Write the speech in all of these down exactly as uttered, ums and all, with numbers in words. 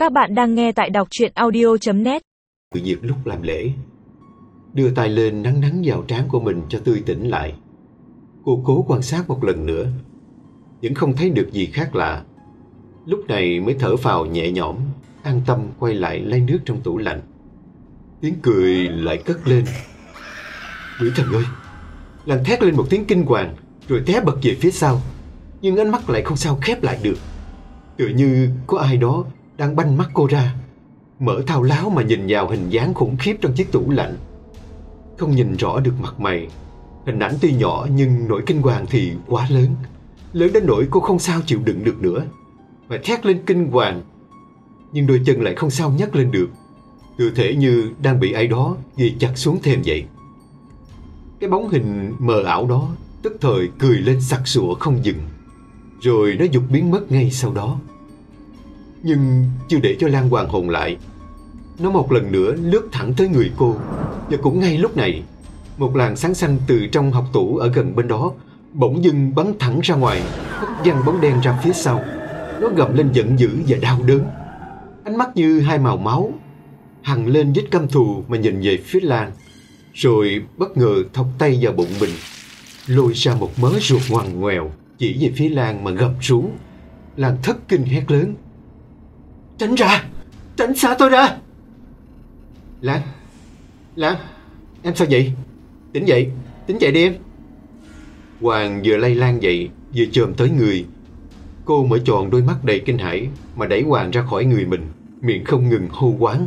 Các bạn đang nghe tại đọc truyện audio chấm net. Tự nhiệt lúc làm lễ, đưa tay lên nắng nắng vào trán của mình cho tươi tỉnh lại. Cô cố quan sát một lần nữa, vẫn không thấy được gì khác lạ. Lúc này mới thở phào nhẹ nhõm, an tâm quay lại lấy nước trong tủ lạnh. Tiếng cười lại cất lên. Quỷ thần ơi! Lan thét lên một tiếng kinh hoàng, rồi té bật về phía sau. Nhưng ánh mắt lại không sao khép lại được, tựa như có ai đó đang banh mắt cô ra, mở thao láo mà nhìn vào hình dáng khủng khiếp trong chiếc tủ lạnh. Không nhìn rõ được mặt mày, hình ảnh tuy nhỏ nhưng nỗi kinh hoàng thì quá lớn, lớn đến nỗi cô không sao chịu đựng được nữa, và thét lên kinh hoàng. Nhưng đôi chân lại không sao nhấc lên được, tựa thể như đang bị ai đó ghi chặt xuống thềm vậy. Cái bóng hình mờ ảo đó tức thời cười lên sặc sụa không dừng, rồi nó vụt biến mất ngay sau đó. Nhưng chưa để cho Lan hoàn hồn lại, nó một lần nữa lướt thẳng tới người cô. Và cũng ngay lúc này, một làn sáng xanh từ trong học tủ ở gần bên đó bỗng dưng bắn thẳng ra ngoài, hất văng bóng đen ra phía sau. Nó gầm lên giận dữ và đau đớn, ánh mắt như hai màu máu hằn lên vết căm thù mà nhìn về phía Lan, rồi bất ngờ thọc tay vào bụng mình, lôi ra một mớ ruột ngoằn ngoèo chỉ về phía Lan mà gầm rú. Lan thất kinh hét lớn: Tránh ra! Tránh xa tôi ra! Lan! Lan! Em sao vậy? Tỉnh dậy! Tỉnh dậy đi em! Hoàng vừa lay Lan dậy, vừa chồm tới người. Cô mở tròn đôi mắt đầy kinh hãi mà đẩy Hoàng ra khỏi người mình, miệng không ngừng hô hoán: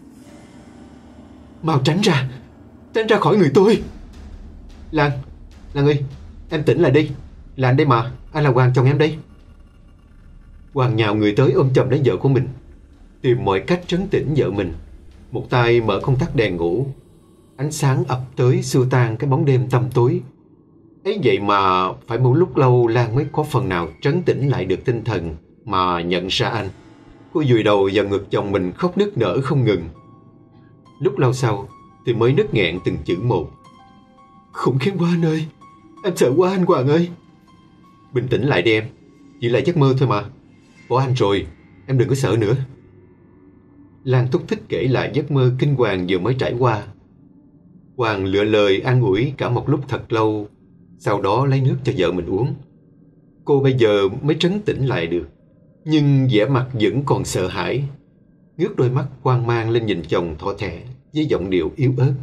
Mau tránh ra! Tránh ra khỏi người tôi! Lan! Lan ơi! Em tỉnh lại đi! Là anh đây mà! Anh là Hoàng, chồng em đây! Hoàng nhào người tới ôm chầm lấy vợ của mình, tìm mọi cách trấn tĩnh vợ mình. Một tay mở công tắc đèn ngủ, ánh sáng ập tới xua tan cái bóng đêm tăm tối. Ấy vậy mà phải một lúc lâu Lan mới có phần nào trấn tĩnh lại được tinh thần mà nhận ra anh. Cô vùi đầu vào ngực chồng mình khóc nức nở không ngừng. Lúc lâu sau thì mới nức nghẹn từng chữ một: Khủng khiếp quá anh ơi! Em sợ quá anh Hoàng ơi! Bình tĩnh lại đi em, chỉ là giấc mơ thôi mà. Bỏ anh rồi, em đừng có sợ nữa. Lan thúc thích kể lại giấc mơ kinh hoàng vừa mới trải qua. Hoàng lựa lời an ủi cả một lúc thật lâu, sau đó lấy nước cho vợ mình uống. Cô bây giờ mới trấn tĩnh lại được, nhưng vẻ mặt vẫn còn sợ hãi, ngước đôi mắt hoang mang lên nhìn chồng thỏ thẻ với giọng điệu yếu ớt: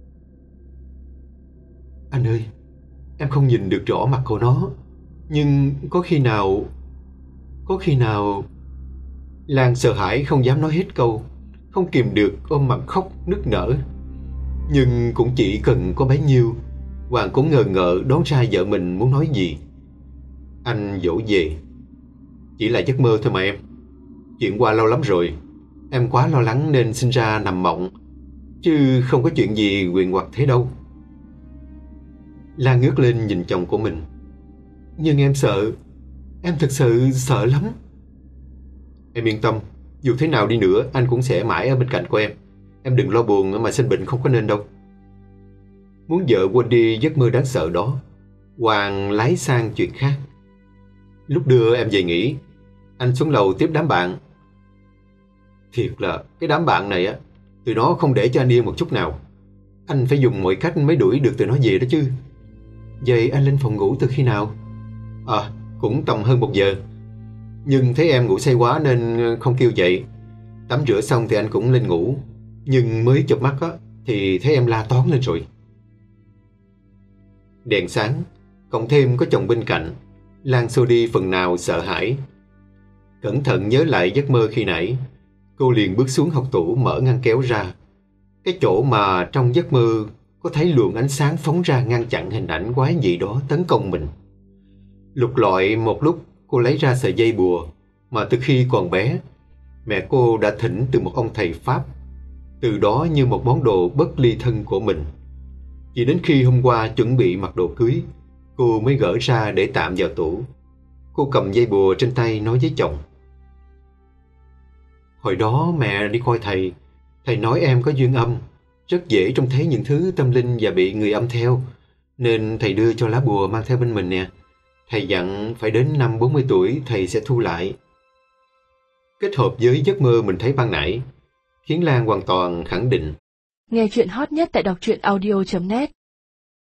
Anh ơi, em không nhìn được rõ mặt của nó, nhưng có khi nào... Có khi nào... Lan sợ hãi không dám nói hết câu, không kìm được ôm mặt khóc nức nở. Nhưng cũng chỉ cần có bấy nhiêu, Hoàng cũng ngờ ngợ đoán ra vợ mình muốn nói gì. Anh dỗ về: Chỉ là giấc mơ thôi mà em. Chuyện qua lâu lắm rồi, em quá lo lắng nên sinh ra nằm mộng, chứ không có chuyện gì huyền hoặc thế đâu. Lan ngước lên nhìn chồng của mình: Nhưng em sợ, em thật sự sợ lắm. Em yên tâm, dù thế nào đi nữa anh cũng sẽ mãi ở bên cạnh của em. Em đừng lo buồn mà sinh bệnh không có nên đâu. Muốn vợ quên đi giấc mơ đáng sợ đó, Hoàng lái sang chuyện khác. Lúc đưa em về nghỉ, anh xuống lầu tiếp đám bạn. Thiệt là cái đám bạn này á, tụi nó không để cho anh yên một chút nào. Anh phải dùng mọi cách mới đuổi được tụi nó về đó chứ. Vậy anh lên phòng ngủ từ khi nào? À, cũng tầm hơn một giờ. Nhưng thấy em ngủ say quá nên không kêu dậy. Tắm rửa xong thì anh cũng lên ngủ, nhưng mới chợp mắt á thì thấy em la toán lên rồi. Đèn sáng, cộng thêm có chồng bên cạnh, Lan xua đi phần nào sợ hãi. Cẩn thận nhớ lại giấc mơ khi nãy, cô liền bước xuống học tủ mở ngăn kéo ra. Cái chỗ mà trong giấc mơ có thấy luồng ánh sáng phóng ra ngăn chặn hình ảnh quái dị đó tấn công mình. Lục lọi một lúc, cô lấy ra sợi dây bùa mà từ khi còn bé mẹ cô đã thỉnh từ một ông thầy Pháp, từ đó như một món đồ bất ly thân của mình. Chỉ đến khi hôm qua chuẩn bị mặc đồ cưới, cô mới gỡ ra để tạm vào tủ. Cô cầm dây bùa trên tay nói với chồng: Hồi đó mẹ đi coi thầy, thầy nói em có duyên âm, rất dễ trông thấy những thứ tâm linh và bị người âm theo, nên thầy đưa cho lá bùa mang theo bên mình nè. Thầy dặn phải đến năm bốn mươi tuổi thầy sẽ thu lại. kết hợp với giấc mơ mình thấy ban nãy, khiến Lan hoàn toàn khẳng định. Nghe chuyện hot nhất tại đọc truyện audio chấm net